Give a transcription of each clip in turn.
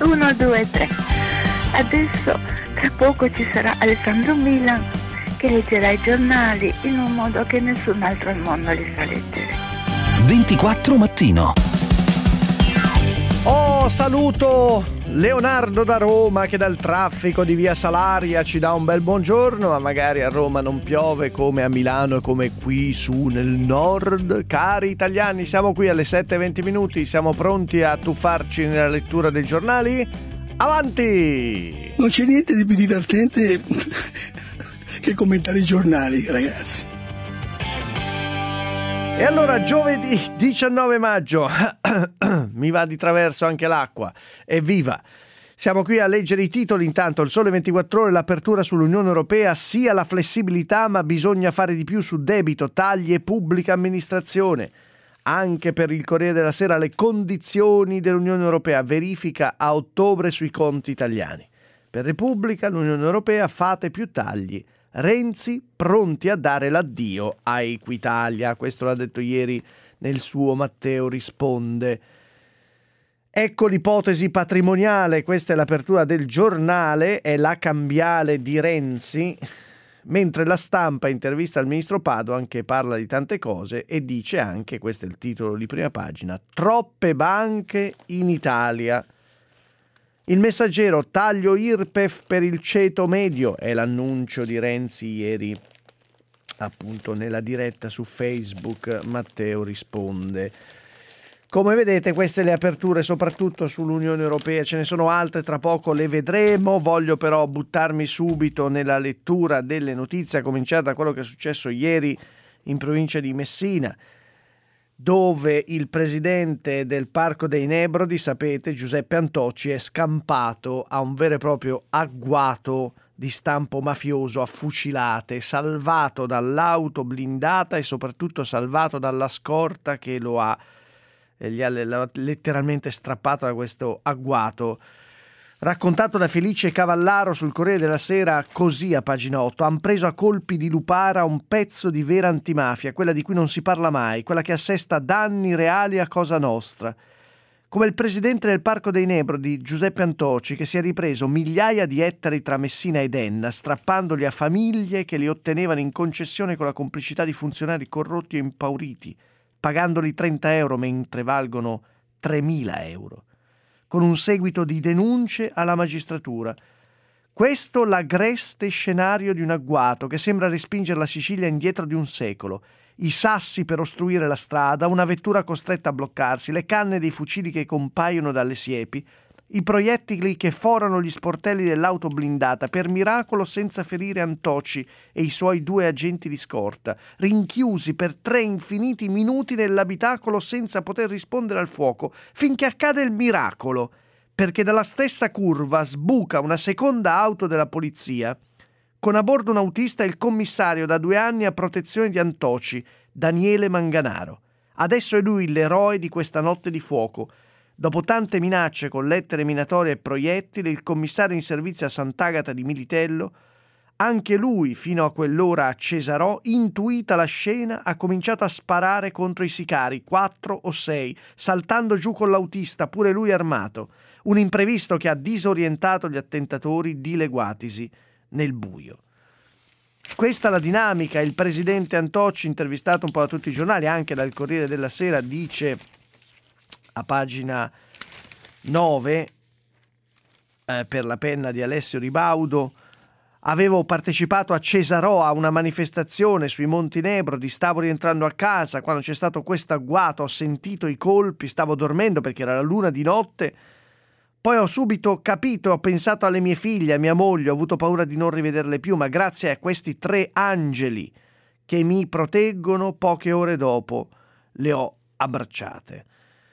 1, 2, 3. Adesso tra poco ci sarà Alessandro Milan che leggerà i giornali in un modo che nessun altro al mondo li sa leggere. 24 mattino. Oh, saluto Leonardo da Roma che dal traffico di via Salaria ci dà un bel buongiorno, ma magari a Roma non piove come a Milano e come qui su nel nord. Cari italiani, siamo qui alle 7:20 minuti, siamo pronti a tuffarci nella lettura dei giornali? Avanti! Non c'è niente di più divertente che commentare i giornali, ragazzi. E allora giovedì 19 maggio, mi va di traverso anche l'acqua, evviva! Siamo qui a leggere i titoli, intanto il Sole 24 Ore, l'apertura sull'Unione Europea, sia la flessibilità ma bisogna fare di più su debito, tagli e pubblica amministrazione. Anche per il Corriere della Sera le condizioni dell'Unione Europea, verifica a ottobre sui conti italiani. Per Repubblica, l'Unione Europea, fate più tagli. Renzi pronti a dare l'addio a Equitalia, questo l'ha detto ieri nel suo Matteo risponde. Ecco l'ipotesi patrimoniale, questa è l'apertura del giornale, è la cambiale di Renzi, mentre la Stampa intervista il ministro Padoan che parla di tante cose e dice anche, questo è il titolo di prima pagina, troppe banche in Italia. Il Messaggero, taglio IRPEF per il ceto medio, è l'annuncio di Renzi ieri, appunto nella diretta su Facebook, Matteo risponde. Come vedete queste le aperture soprattutto sull'Unione Europea, ce ne sono altre, tra poco le vedremo, voglio però buttarmi subito nella lettura delle notizie, a cominciare da quello che è successo ieri in provincia di Messina, dove il presidente del Parco dei Nebrodi, sapete, Giuseppe Antoci, è scampato a un vero e proprio agguato di stampo mafioso a fucilate, salvato dall'auto blindata e soprattutto salvato dalla scorta che lo ha letteralmente strappato da questo agguato. Raccontato da Felice Cavallaro sul Corriere della Sera così a pagina 8, han preso a colpi di lupara un pezzo di vera antimafia, quella di cui non si parla mai, quella che assesta danni reali a Cosa Nostra. Come il presidente del Parco dei Nebrodi, Giuseppe Antoci, che si è ripreso migliaia di ettari tra Messina ed Enna, strappandoli a famiglie che li ottenevano in concessione con la complicità di funzionari corrotti e impauriti, pagandoli 30 euro mentre valgono 3.000 euro. Con un seguito di denunce alla magistratura. Questo l'agreste scenario di un agguato che sembra respingere la Sicilia indietro di un secolo. I sassi per ostruire la strada, una vettura costretta a bloccarsi, le canne dei fucili che compaiono dalle siepi, i proiettili che forano gli sportelli dell'auto blindata, per miracolo senza ferire Antoci e i suoi 2 agenti di scorta, rinchiusi per 3 infiniti minuti nell'abitacolo senza poter rispondere al fuoco, finché accade il miracolo, perché dalla stessa curva sbuca una seconda auto della polizia, con a bordo un autista e il commissario da 2 anni a protezione di Antoci, Daniele Manganaro. Adesso è lui l'eroe di questa notte di fuoco. Dopo tante minacce con lettere minatorie e proiettili, il commissario in servizio a Sant'Agata di Militello, anche lui fino a quell'ora a Cesarò, intuita la scena, ha cominciato a sparare contro i sicari, 4 o 6, saltando giù con l'autista, pure lui armato. Un imprevisto che ha disorientato gli attentatori dileguatisi nel buio. Questa è la dinamica. Il presidente Antoci, intervistato un po' da tutti i giornali, anche dal Corriere della Sera, dice a pagina 9 per la penna di Alessio Ribaudo: avevo partecipato a Cesarò a una manifestazione sui Monti Nebrodi, stavo rientrando a casa quando c'è stato questo agguato, ho sentito i colpi, stavo dormendo perché era la luna di notte, poi ho subito capito, ho pensato alle mie figlie, a mia moglie, ho avuto paura di non rivederle più, ma grazie a questi 3 angeli che mi proteggono, poche ore dopo le ho abbracciate.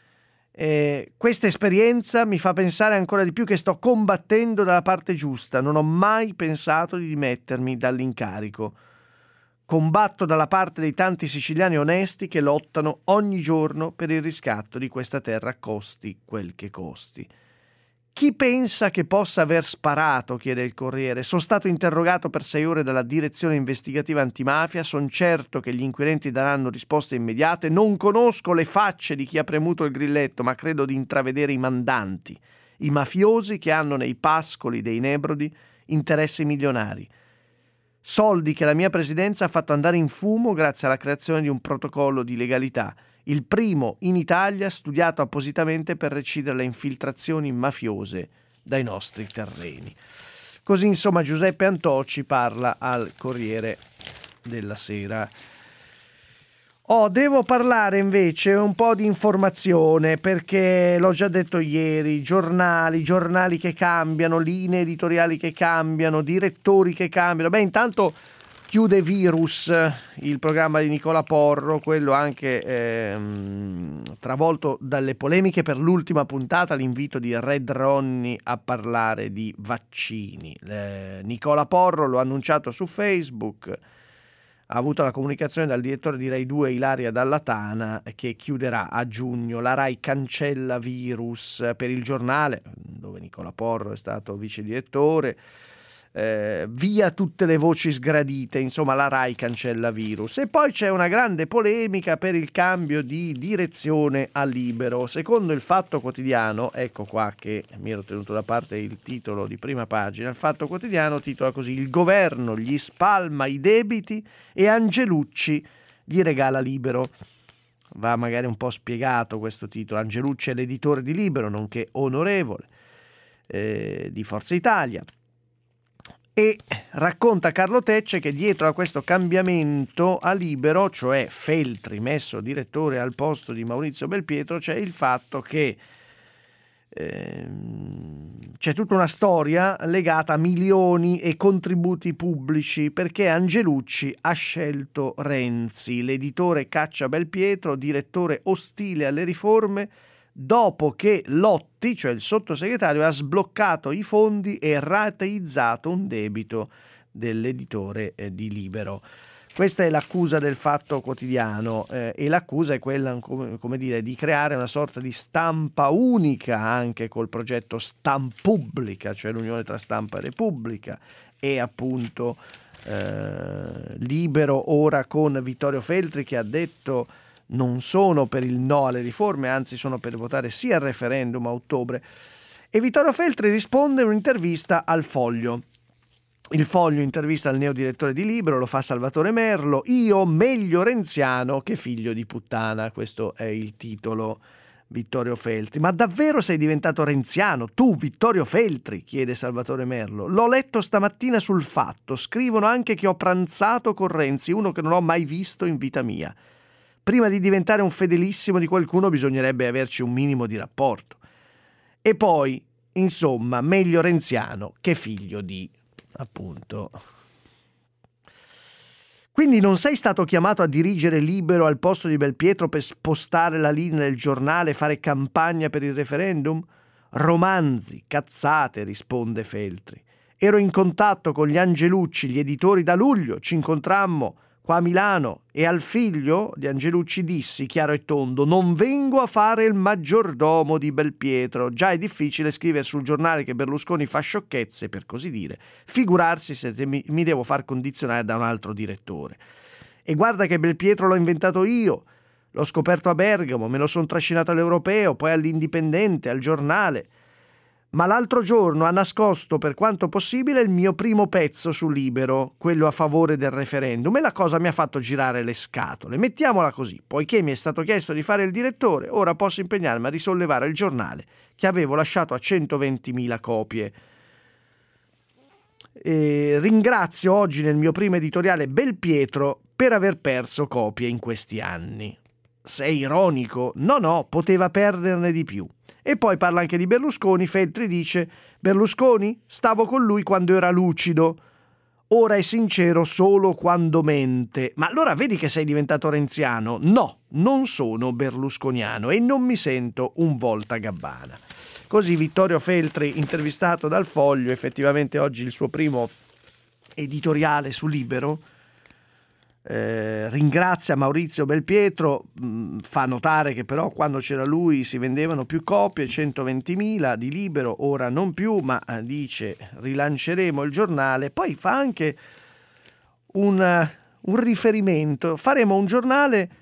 Questa esperienza mi fa pensare ancora di più che sto combattendo dalla parte giusta, non ho mai pensato di dimettermi dall'incarico. Combatto dalla parte dei tanti siciliani onesti che lottano ogni giorno per il riscatto di questa terra, costi quel che costi. Chi pensa che possa aver sparato? Chiede il Corriere. Sono stato interrogato per 6 ore dalla direzione investigativa antimafia, sono certo che gli inquirenti daranno risposte immediate, non conosco le facce di chi ha premuto il grilletto, ma credo di intravedere i mandanti. i mafiosi che hanno nei pascoli dei Nebrodi interessi milionari. Soldi che la mia presidenza ha fatto andare in fumo grazie alla creazione di un protocollo di legalità, il primo in Italia studiato appositamente per recidere le infiltrazioni mafiose dai nostri terreni. Così insomma Giuseppe Antoci parla al Corriere della Sera. Devo parlare invece un po' di informazione, perché l'ho già detto ieri, giornali che cambiano, linee editoriali che cambiano, direttori che cambiano. Intanto chiude Virus, il programma di Nicola Porro, quello anche travolto dalle polemiche per l'ultima puntata, l'invito di Red Ronnie a parlare di vaccini. Nicola Porro lo ha annunciato su Facebook, ha avuto la comunicazione dal direttore di Rai 2 Ilaria Dalla Tana che chiuderà a giugno. La Rai cancella Virus per il giornale, dove Nicola Porro è stato vice direttore. Via tutte le voci sgradite, insomma la Rai cancella Virus. E poi c'è una grande polemica per il cambio di direzione a Libero. Secondo il Fatto Quotidiano, ecco qua che mi ero tenuto da parte il titolo di prima pagina, il Fatto Quotidiano titola così: il governo gli spalma i debiti e Angelucci gli regala Libero. Va magari un po' spiegato questo titolo. Angelucci è l'editore di Libero, nonché onorevole di Forza Italia. E racconta Carlo Tecce che dietro a questo cambiamento a Libero, cioè Feltri messo direttore al posto di Maurizio Belpietro, c'è il fatto che c'è tutta una storia legata a milioni e contributi pubblici, perché Angelucci ha scelto Renzi, l'editore caccia Belpietro, direttore ostile alle riforme, dopo che Lotti, cioè il sottosegretario, ha sbloccato i fondi e rateizzato un debito dell'editore di Libero. Questa è l'accusa del Fatto Quotidiano, e l'accusa è quella, come dire, di creare una sorta di stampa unica anche col progetto Stampubblica, cioè l'unione tra Stampa e Repubblica, e appunto Libero ora con Vittorio Feltri che ha detto non sono per il no alle riforme, anzi sono per votare sì al referendum a ottobre. E Vittorio Feltri risponde in un'intervista al Foglio. Il Foglio intervista il neodirettore di Libero, lo fa Salvatore Merlo. Io meglio renziano che figlio di puttana, questo è il titolo. Vittorio Feltri: ma davvero sei diventato renziano? Tu, Vittorio Feltri? Chiede Salvatore Merlo. L'ho letto stamattina sul Fatto, scrivono anche che ho pranzato con Renzi, uno che non ho mai visto in vita mia. Prima di diventare un fedelissimo di qualcuno bisognerebbe averci un minimo di rapporto. E poi, insomma, meglio renziano che figlio di, appunto. Quindi non sei stato chiamato a dirigere Libero al posto di Belpietro per spostare la linea del giornale e fare campagna per il referendum? Romanzi, cazzate, risponde Feltri. Ero in contatto con gli Angelucci, gli editori da luglio, ci incontrammo qua a Milano e al figlio di Angelucci dissi, chiaro e tondo: non vengo a fare il maggiordomo di Belpietro, già è difficile scrivere sul giornale che Berlusconi fa sciocchezze, per così dire, figurarsi se mi devo far condizionare da un altro direttore. E guarda che Belpietro l'ho inventato io, l'ho scoperto a Bergamo, me lo sono trascinato all'Europeo, poi all'Indipendente, al giornale. Ma l'altro giorno ha nascosto per quanto possibile il mio primo pezzo su Libero, quello a favore del referendum, e la cosa mi ha fatto girare le scatole. Mettiamola così: poiché mi è stato chiesto di fare il direttore, ora posso impegnarmi a risollevare il giornale che avevo lasciato a 120.000 copie. Ringrazio oggi nel mio primo editoriale Belpietro per aver perso copie in questi anni. Sei ironico? No, poteva perderne di più. E poi parla anche di Berlusconi. Feltri dice: Berlusconi? Stavo con lui quando era lucido, ora è sincero solo quando mente. Ma allora vedi che sei diventato renziano? No, non sono berlusconiano e non mi sento un voltagabbana. Così Vittorio Feltri, intervistato dal Foglio, effettivamente oggi il suo primo editoriale su Libero. Ringrazia Maurizio Belpietro, fa notare che però quando c'era lui si vendevano più copie, 120.000 di Libero, ora non più, ma dice rilanceremo il giornale. Poi fa anche un riferimento: faremo un giornale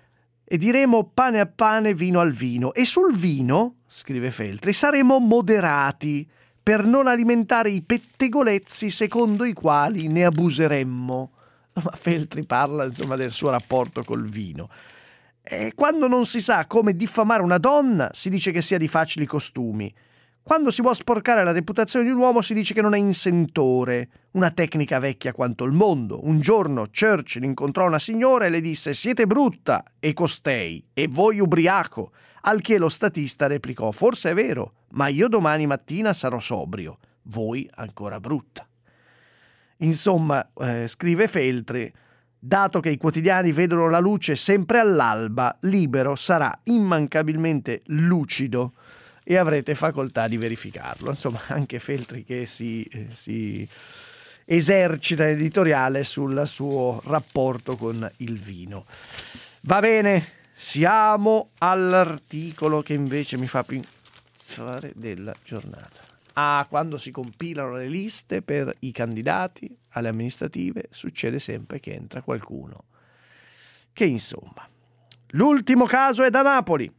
e diremo pane a pane, vino al vino. E sul vino, scrive Feltri, saremo moderati per non alimentare i pettegolezzi secondo i quali ne abuseremmo. Ma Feltri parla insomma del suo rapporto col vino. E quando non si sa come diffamare una donna, si dice che sia di facili costumi. Quando si vuole sporcare la reputazione di un uomo si dice che non è insentore, una tecnica vecchia quanto il mondo. Un giorno Churchill incontrò una signora e le disse «Siete brutta!» e costei «E voi ubriaco!» Al che lo statista replicò «Forse è vero, ma io domani mattina sarò sobrio, voi ancora brutta». Insomma, scrive Feltri, dato che i quotidiani vedono la luce sempre all'alba, Libero sarà immancabilmente lucido e avrete facoltà di verificarlo. Insomma, anche Feltri che si esercita in editoriale sul suo rapporto con il vino. Va bene, siamo all'articolo che invece mi fa pensare della giornata. Quando si compilano le liste per i candidati alle amministrative succede sempre che entra qualcuno che insomma. L'ultimo caso è da Napoli.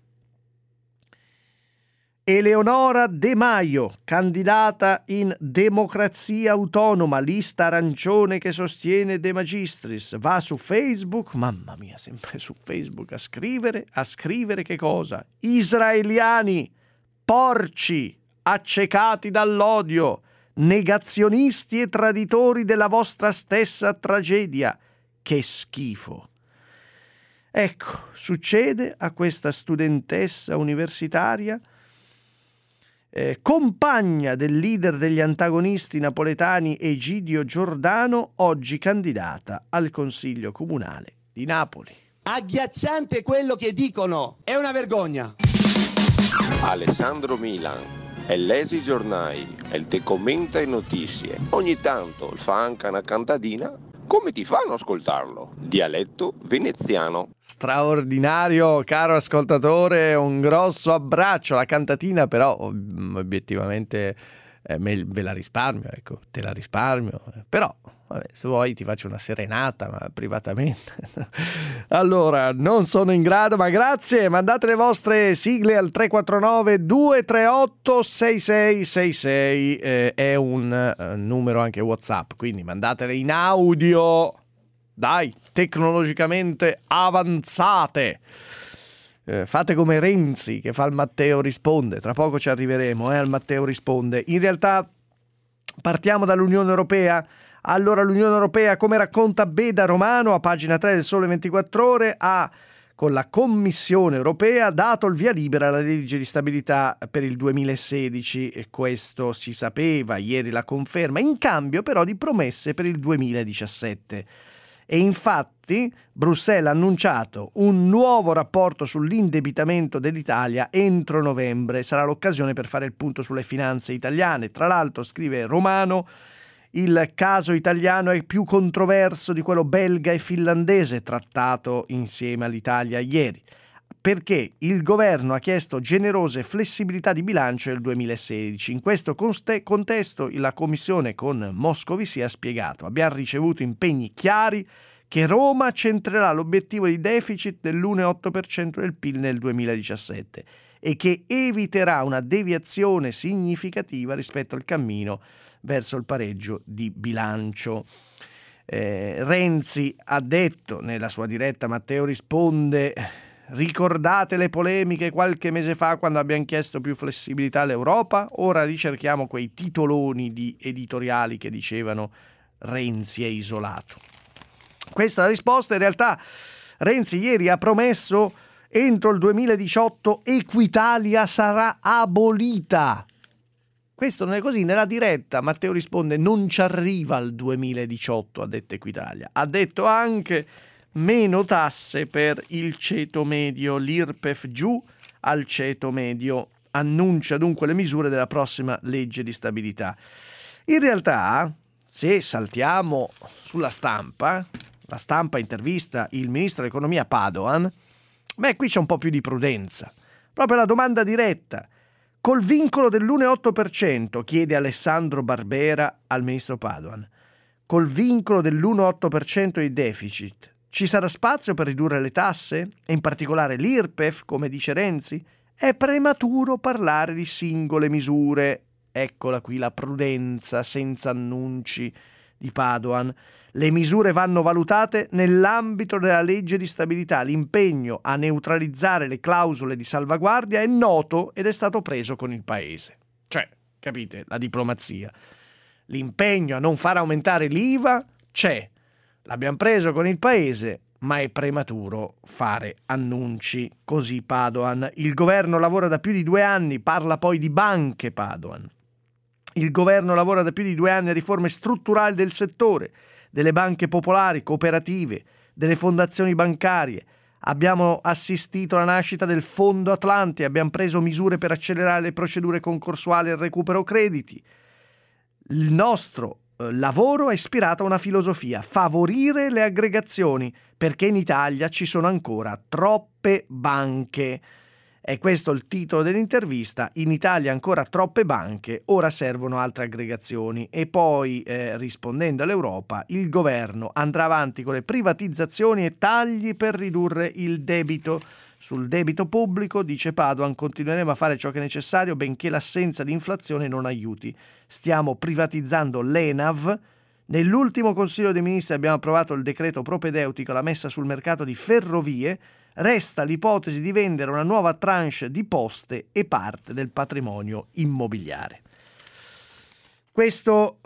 Eleonora De Maio, candidata in Democrazia Autonoma, lista arancione che sostiene De Magistris, va su Facebook, mamma mia, sempre su Facebook, a scrivere che cosa? Israeliani, porci, accecati dall'odio, negazionisti e traditori della vostra stessa tragedia. Che schifo. Ecco, succede a questa studentessa universitaria, compagna del leader degli antagonisti napoletani Egidio Giordano, oggi candidata al Consiglio Comunale di Napoli. Agghiacciante quello che dicono, è una vergogna. Alessandro Milan, Ellesi Giornai, il te commenta e notizie. Ogni tanto fa anche una cantadina. Come ti fanno ascoltarlo? Dialetto veneziano. Straordinario, caro ascoltatore, un grosso abbraccio. La cantatina però obiettivamente ve la risparmio, ecco, te la risparmio. Però, vabbè, se vuoi ti faccio una serenata, ma privatamente. Allora, non sono in grado, ma grazie. Mandate le vostre sigle al 349 238 6666. È un numero anche WhatsApp, quindi mandatele in audio. Dai, tecnologicamente avanzate. Fate come Renzi che fa il Matteo risponde. Tra poco ci arriveremo al Matteo risponde. In realtà partiamo dall'Unione Europea. Allora l'Unione Europea, come racconta Beda Romano a pagina 3 del Sole 24 Ore, ha con la Commissione Europea dato il via libera alla legge di stabilità per il 2016 e questo si sapeva, ieri la conferma, in cambio però di promesse per il 2017. E infatti Bruxelles ha annunciato un nuovo rapporto sull'indebitamento dell'Italia entro novembre. Sarà l'occasione per fare il punto sulle finanze italiane. Tra l'altro, scrive Romano, il caso italiano è più controverso di quello belga e finlandese trattato insieme all'Italia ieri, perché il governo ha chiesto generose flessibilità di bilancio nel 2016. In questo contesto la Commissione con Moscovici ha spiegato: abbiamo ricevuto impegni chiari che Roma centrerà l'obiettivo di deficit dell'1,8% del PIL nel 2017 e che eviterà una deviazione significativa rispetto al cammino verso il pareggio di bilancio. Renzi ha detto nella sua diretta Matteo risponde: ricordate le polemiche qualche mese fa quando abbiamo chiesto più flessibilità all'Europa? Ora ricerchiamo quei titoloni di editoriali che dicevano Renzi è isolato. Questa è la risposta. In realtà Renzi ieri ha promesso entro il 2018 Equitalia sarà abolita. Questo non è così. Nella diretta Matteo risponde: non ci arriva al 2018, ha detto Equitalia. Ha detto anche meno tasse per il ceto medio, l'IRPEF giù al ceto medio. Annuncia dunque le misure della prossima legge di stabilità. In realtà, se saltiamo sulla stampa, la stampa intervista il ministro dell'economia Padoan, qui c'è un po' più di prudenza. Proprio la domanda diretta. Col vincolo dell'1,8%, chiede Alessandro Barbera al ministro Padoan, col vincolo dell'1,8% di deficit, Ci sarà spazio per ridurre le tasse? E in particolare l'IRPEF, come dice Renzi? È prematuro parlare di singole misure. Eccola qui la prudenza senza annunci di Padoan. Le misure vanno valutate nell'ambito della legge di stabilità. L'impegno a neutralizzare le clausole di salvaguardia è noto ed è stato preso con il Paese. Cioè, capite, la diplomazia. L'impegno a non far aumentare l'IVA c'è. L'abbiamo preso con il Paese, ma è prematuro fare annunci. Così Padoan. Il governo lavora da più di 2 anni, parla poi di banche Padoan. Il governo lavora da più di 2 anni a riforme strutturali del settore, delle banche popolari, cooperative, delle fondazioni bancarie. Abbiamo assistito alla nascita del Fondo Atlanti, abbiamo preso misure per accelerare le procedure concorsuali e il recupero crediti. Il nostro lavoro è ispirato a una filosofia: favorire le aggregazioni, perché in Italia ci sono ancora troppe banche. È questo il titolo dell'intervista. In Italia ancora troppe banche, ora servono altre aggregazioni. E poi, rispondendo all'Europa, il governo andrà avanti con le privatizzazioni e tagli per ridurre il debito. Sul debito pubblico, dice Padoan, continueremo a fare ciò che è necessario benché l'assenza di inflazione non aiuti. Stiamo privatizzando l'ENAV. Nell'ultimo Consiglio dei Ministri abbiamo approvato il decreto propedeutico alla messa sul mercato di ferrovie. Resta l'ipotesi di vendere una nuova tranche di Poste e parte del patrimonio immobiliare. Questo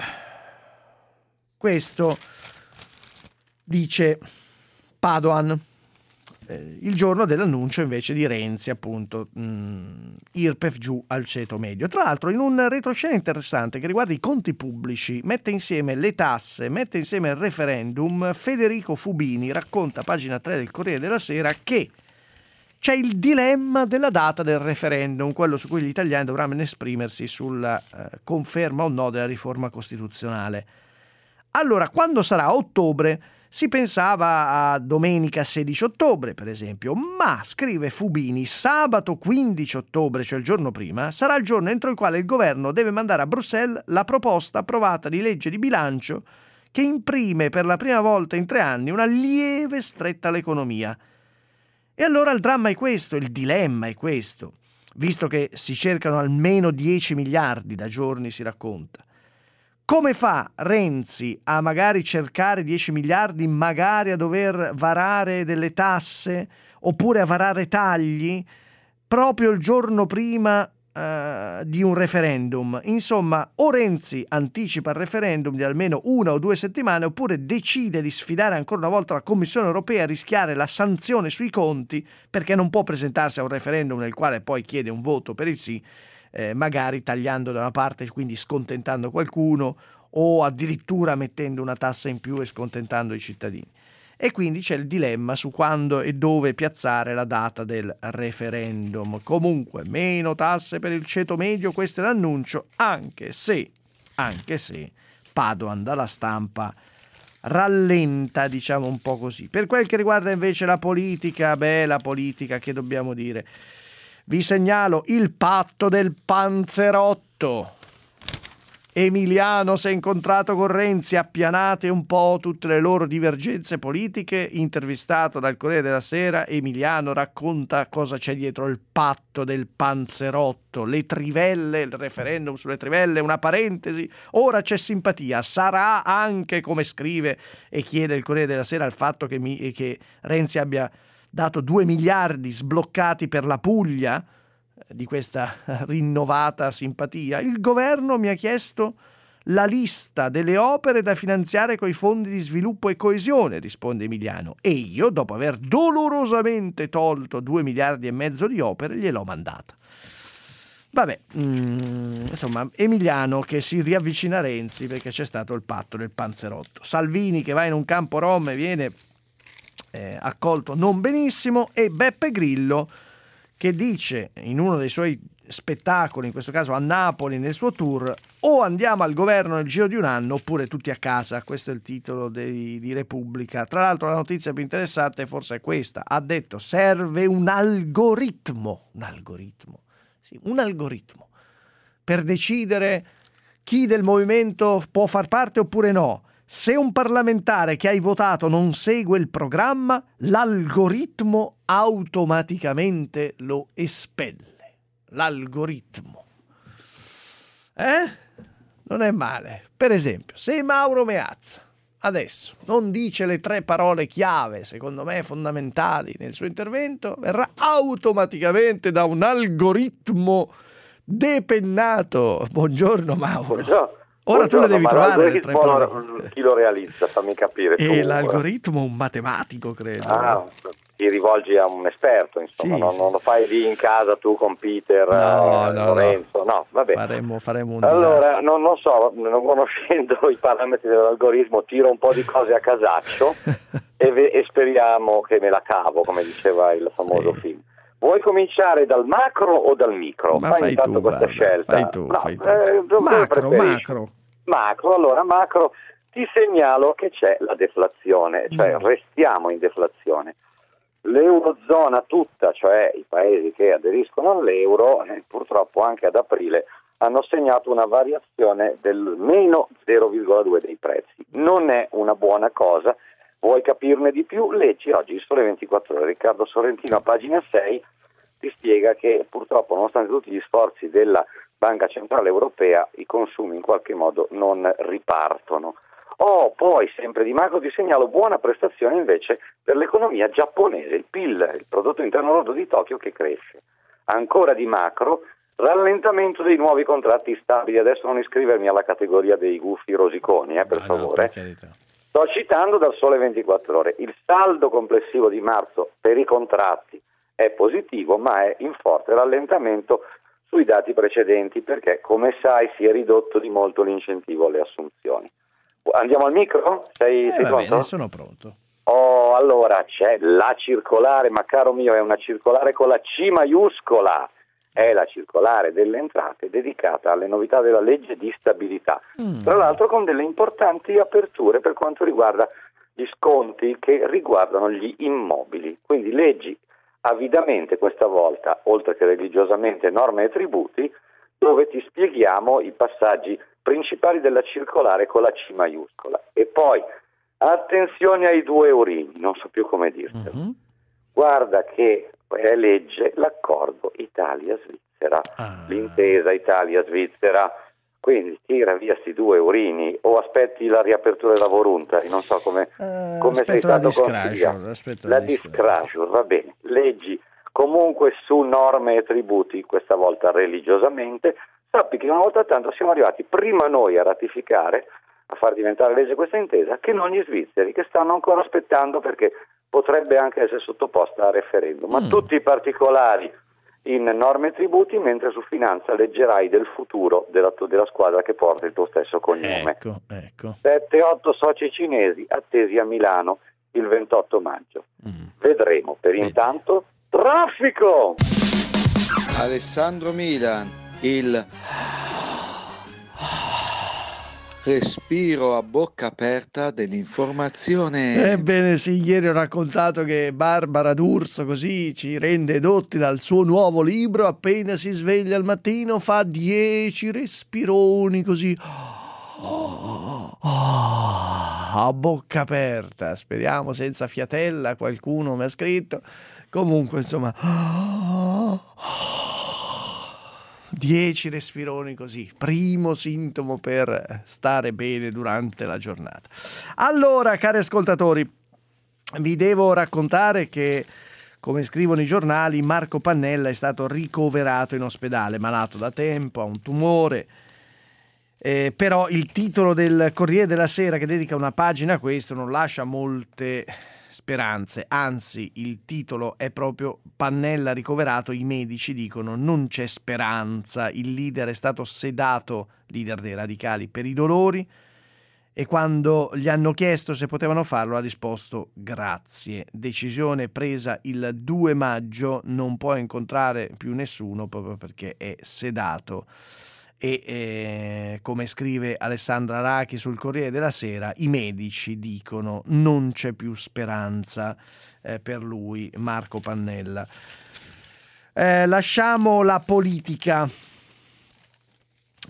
dice Padoan. Il giorno dell'annuncio invece di Renzi, appunto, IRPEF giù al ceto medio. Tra l'altro, in un retroscena interessante che riguarda i conti pubblici, mette insieme le tasse, mette insieme il referendum, Federico Fubini racconta a pagina 3 del Corriere della Sera che c'è il dilemma della data del referendum, quello su cui gli italiani dovranno esprimersi sulla conferma o no della riforma costituzionale. Allora, quando sarà? A ottobre. Si pensava a domenica 16 ottobre, per esempio, ma, scrive Fubini, sabato 15 ottobre, cioè il giorno prima, sarà il giorno entro il quale il governo deve mandare a Bruxelles la proposta approvata di legge di bilancio che imprime per la prima volta in 3 anni una lieve stretta all'economia. E allora il dramma è questo, il dilemma è questo, visto che si cercano almeno 10 miliardi da giorni, si racconta. Come fa Renzi a magari cercare 10 miliardi, magari a dover varare delle tasse oppure a varare tagli proprio il giorno prima di un referendum? Insomma, o Renzi anticipa il referendum di almeno 1 o 2 settimane oppure decide di sfidare ancora una volta la Commissione europea a rischiare la sanzione sui conti perché non può presentarsi a un referendum nel quale poi chiede un voto per il sì, magari tagliando da una parte e quindi scontentando qualcuno o addirittura mettendo una tassa in più e scontentando i cittadini. E quindi c'è il dilemma su quando e dove piazzare la data del referendum. Comunque, meno tasse per il ceto medio, questo è l'annuncio, anche se Padoan dalla stampa rallenta, diciamo un po' così. Per quel che riguarda invece la politica, la politica, che dobbiamo dire? Vi segnalo il patto del Panzerotto. Emiliano si è incontrato con Renzi, appianate un po' tutte le loro divergenze politiche. Intervistato dal Corriere della Sera, Emiliano racconta cosa c'è dietro il patto del Panzerotto, le trivelle, il referendum sulle trivelle, una parentesi, ora c'è simpatia, sarà anche, come scrive e chiede il Corriere della Sera, il fatto che Renzi abbia dato 2 miliardi sbloccati per la Puglia, di questa rinnovata simpatia. Il governo mi ha chiesto la lista delle opere da finanziare coi fondi di sviluppo e coesione, risponde Emiliano, e io, dopo aver dolorosamente tolto 2 miliardi e mezzo di opere, gliel'ho mandata. Vabbè, insomma, Emiliano che si riavvicina a Renzi perché c'è stato il patto del Panzerotto. Salvini che va in un campo rom e viene accolto non benissimo, e Beppe Grillo che dice in uno dei suoi spettacoli, in questo caso a Napoli nel suo tour: o andiamo al governo nel giro di un anno oppure tutti a casa. Questo è il titolo di Repubblica. Tra l'altro la notizia più interessante forse è questa: ha detto serve un algoritmo per decidere chi del movimento può far parte oppure no. Se un parlamentare che hai votato non segue il programma, l'algoritmo automaticamente lo espelle. L'algoritmo. Non è male. Per esempio, se Mauro Meazza adesso non dice le 3 parole chiave, secondo me fondamentali nel suo intervento, verrà automaticamente da un algoritmo depennato. Buongiorno Mauro. Buongiorno. Ora tu le devi trovare le 3 parole. Chi lo realizza? Fammi capire. E l'algoritmo un matematico, credo. Ti rivolgi a un esperto, insomma, Sì, non lo fai lì in casa tu con Peter, Lorenzo, no, vabbè. Faremo un allora, disastro. non so, non conoscendo i parametri dell'algoritmo, tiro un po' di cose a casaccio e speriamo che me la cavo, come diceva il famoso film. Vuoi cominciare dal macro o dal micro? Ma fai intanto tu, questa guarda, scelta. fai tu. Macro, ti segnalo che c'è la deflazione, cioè restiamo in deflazione. L'eurozona tutta, cioè i paesi che aderiscono all'euro, purtroppo anche ad aprile hanno segnato una variazione del meno 0,2 dei prezzi. Non è una buona cosa. Vuoi capirne di più? Leggi oggi il Sole 24 Ore. Riccardo Sorrentino a pagina 6 ti spiega che purtroppo, nonostante tutti gli sforzi della Banca Centrale Europea, i consumi in qualche modo non ripartono. Poi sempre di macro ti segnalo buona prestazione invece per l'economia giapponese, il PIL, il prodotto interno lordo di Tokyo, che cresce. Ancora di macro, rallentamento dei nuovi contratti stabili. Adesso non iscrivermi alla categoria dei gufi rosiconi, per favore. Sto citando dal Sole 24 Ore. Il saldo complessivo di marzo per i contratti è positivo, ma è in forte rallentamento sui dati precedenti, perché, come sai, si è ridotto di molto l'incentivo alle assunzioni. Andiamo al micro? Sei pronto? Bene, sono pronto. Allora c'è la circolare, ma caro mio, è una circolare con la C maiuscola. È la circolare delle entrate dedicata alle novità della legge di stabilità. Tra l'altro con delle importanti aperture per quanto riguarda gli sconti che riguardano gli immobili. Quindi leggi avidamente questa volta, oltre che religiosamente, norme e tributi, dove ti spieghiamo i passaggi principali della circolare con la C maiuscola. E poi attenzione ai 2 eurini, non so più come dirtelo. Guarda che è legge l'accordo Italia-Svizzera, l'intesa Italia-Svizzera, quindi tira via sti 2 eurini o aspetti la riapertura della Voluntari, non so come sei stato consigliato. La discrasure, va bene. Leggi comunque su norme e tributi, questa volta religiosamente. Sappi che una volta tanto siamo arrivati prima noi a ratificare, a far diventare legge questa intesa, che non gli svizzeri, che stanno ancora aspettando perché potrebbe anche essere sottoposta a referendum. Ma tutti i particolari in norme e tributi, mentre su finanza leggerai del futuro della squadra che porta il tuo stesso cognome. Ecco. 7-8 soci cinesi attesi a Milano il 28 maggio. Vedremo. Per intanto, traffico! Alessandro Milan, il respiro a bocca aperta dell'informazione. Ebbene sì, ieri ho raccontato che Barbara D'Urso così ci rende edotti dal suo nuovo libro. Appena si sveglia al mattino fa 10 respironi così a bocca aperta, speriamo senza fiatella, qualcuno mi ha scritto. Comunque insomma 10 respironi così, primo sintomo per stare bene durante la giornata. Allora, cari ascoltatori, vi devo raccontare che, come scrivono i giornali, Marco Pannella è stato ricoverato in ospedale, malato da tempo, ha un tumore. Però il titolo del Corriere della Sera, che dedica una pagina a questo, non lascia molte speranze, anzi il titolo è proprio Pannella ricoverato, i medici dicono non c'è speranza, il leader è stato sedato, leader dei radicali, per i dolori, e quando gli hanno chiesto se potevano farlo ha risposto grazie, decisione presa il 2 maggio, non può incontrare più nessuno proprio perché è sedato. E come scrive Alessandra Rachi sul Corriere della Sera, i medici dicono non c'è più speranza per lui, Marco Pannella. Lasciamo la politica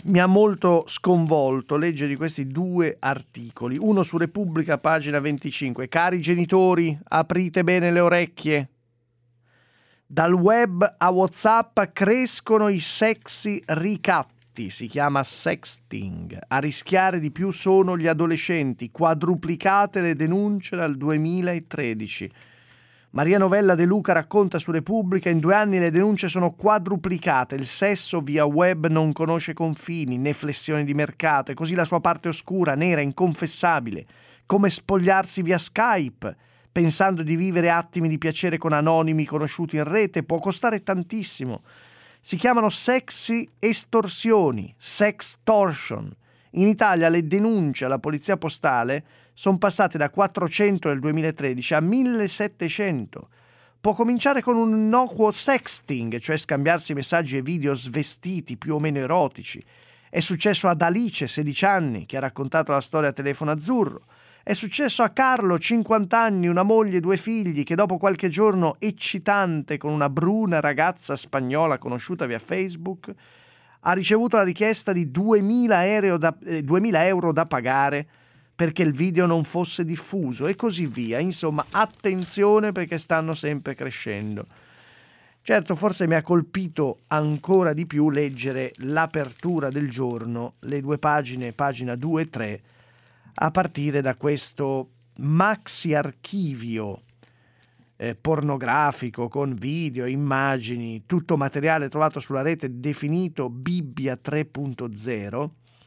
mi ha molto sconvolto leggere di questi due articoli. Uno su Repubblica, pagina 25. Cari genitori, aprite bene le orecchie. Dal web a WhatsApp crescono i sexy ricatti, si chiama sexting. A rischiare di più sono gli adolescenti, quadruplicate le denunce dal 2013. Maria Novella De Luca racconta su Repubblica: in 2 anni le denunce sono quadruplicate, il sesso via web non conosce confini né flessioni di mercato, e così la sua parte oscura, nera, inconfessabile, come spogliarsi via Skype, pensando di vivere attimi di piacere con anonimi conosciuti in rete, può costare tantissimo. Si chiamano sexy estorsioni, sextortion. In Italia le denunce alla polizia postale sono passate da 400 nel 2013 a 1700. Può cominciare con un innocuo sexting, cioè scambiarsi messaggi e video svestiti, più o meno erotici. È successo ad Alice, 16 anni, che ha raccontato la storia a Telefono Azzurro. È successo a Carlo, 50 anni, una moglie e 2 figli, che dopo qualche giorno eccitante con una bruna ragazza spagnola conosciuta via Facebook ha ricevuto la richiesta di 2.000 euro da pagare perché il video non fosse diffuso, e così via. Insomma, attenzione, perché stanno sempre crescendo. Certo, forse mi ha colpito ancora di più leggere l'apertura del giorno, le 2 pagine, pagina 2 e 3, a partire da questo maxi archivio pornografico con video, immagini, tutto materiale trovato sulla rete definito Bibbia 3.0,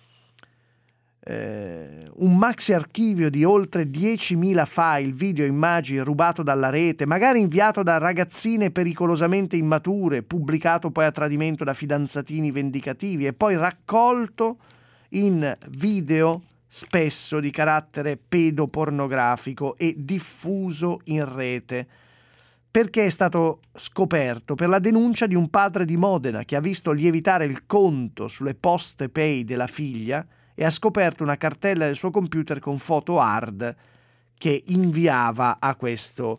un maxi archivio di oltre 10.000 file, video e immagini rubato dalla rete, magari inviato da ragazzine pericolosamente immature, pubblicato poi a tradimento da fidanzatini vendicativi e poi raccolto in video spesso di carattere pedopornografico e diffuso in rete. Perché è stato scoperto? Per la denuncia di un padre di Modena che ha visto lievitare il conto sulle poste pay della figlia e ha scoperto una cartella del suo computer con foto hard che inviava a questo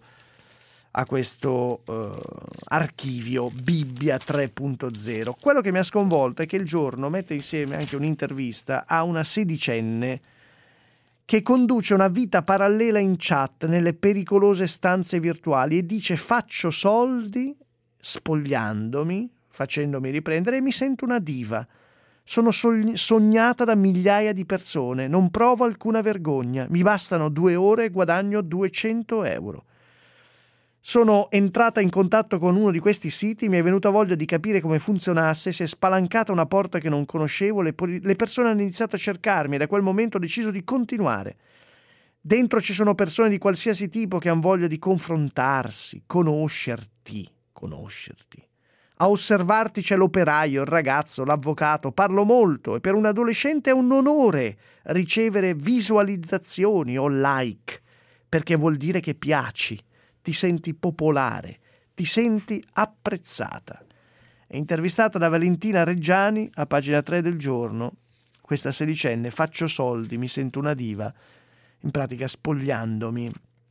archivio Bibbia 3.0. Quello che mi ha sconvolto è che il giorno mette insieme anche un'intervista a una sedicenne che conduce una vita parallela in chat nelle pericolose stanze virtuali e dice: faccio soldi spogliandomi, facendomi riprendere, e mi sento una diva. Sono sognata da migliaia di persone, non provo alcuna vergogna, mi bastano 2 ore e guadagno 200 euro. Sono entrata in contatto con uno di questi siti, mi è venuta voglia di capire come funzionasse, si è spalancata una porta che non conoscevo, le persone hanno iniziato a cercarmi e da quel momento ho deciso di continuare. Dentro ci sono persone di qualsiasi tipo che hanno voglia di confrontarsi, conoscerti. A osservarti c'è l'operaio, il ragazzo, l'avvocato, parlo molto e per un adolescente è un onore ricevere visualizzazioni o like, perché vuol dire che piaci. Ti senti popolare, ti senti apprezzata. È intervistata da Valentina Reggiani a pagina 3 del Giorno. Questa sedicenne: faccio soldi, mi sento una diva, in pratica spogliandomi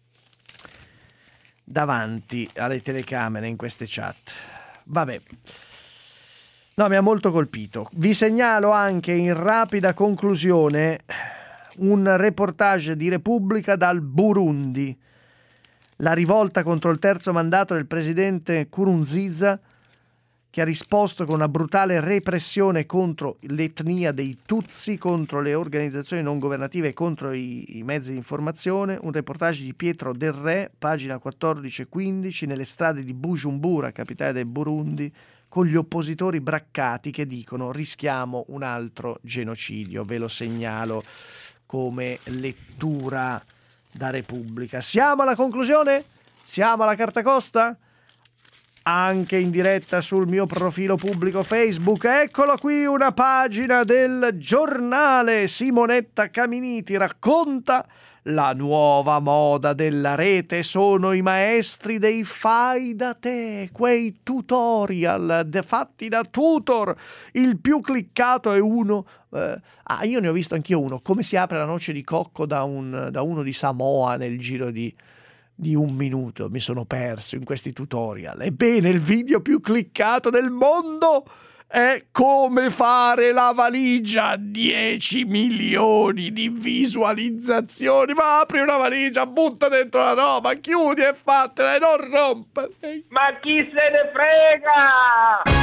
davanti alle telecamere in queste chat. Vabbè. No, mi ha molto colpito. Vi segnalo anche in rapida conclusione un reportage di Repubblica dal Burundi. La rivolta contro il terzo mandato del presidente Nkurunziza, che ha risposto con una brutale repressione contro l'etnia dei Tutsi, contro le organizzazioni non governative e contro i mezzi di informazione. Un reportage di Pietro Del Re, pagina 14 e 15, nelle strade di Bujumbura, capitale del Burundi, con gli oppositori braccati che dicono: rischiamo un altro genocidio. Ve lo segnalo come lettura da Repubblica. Siamo alla conclusione? Siamo alla carta costa? Anche in diretta sul mio profilo pubblico Facebook. Eccolo qui, una pagina del giornale. Simonetta Caminiti racconta: la nuova moda della rete sono i maestri dei fai da te, quei tutorial fatti da tutor. Il più cliccato è uno, io ne ho visto anch'io uno, come si apre la noce di cocco da uno di Samoa nel giro di 1 minuto. Mi sono perso in questi tutorial. Ebbene, il video più cliccato del mondo è come fare la valigia. 10 milioni di visualizzazioni. Ma apri una valigia, butta dentro la roba, chiudi e fatela e non rompere. Ma chi se ne frega?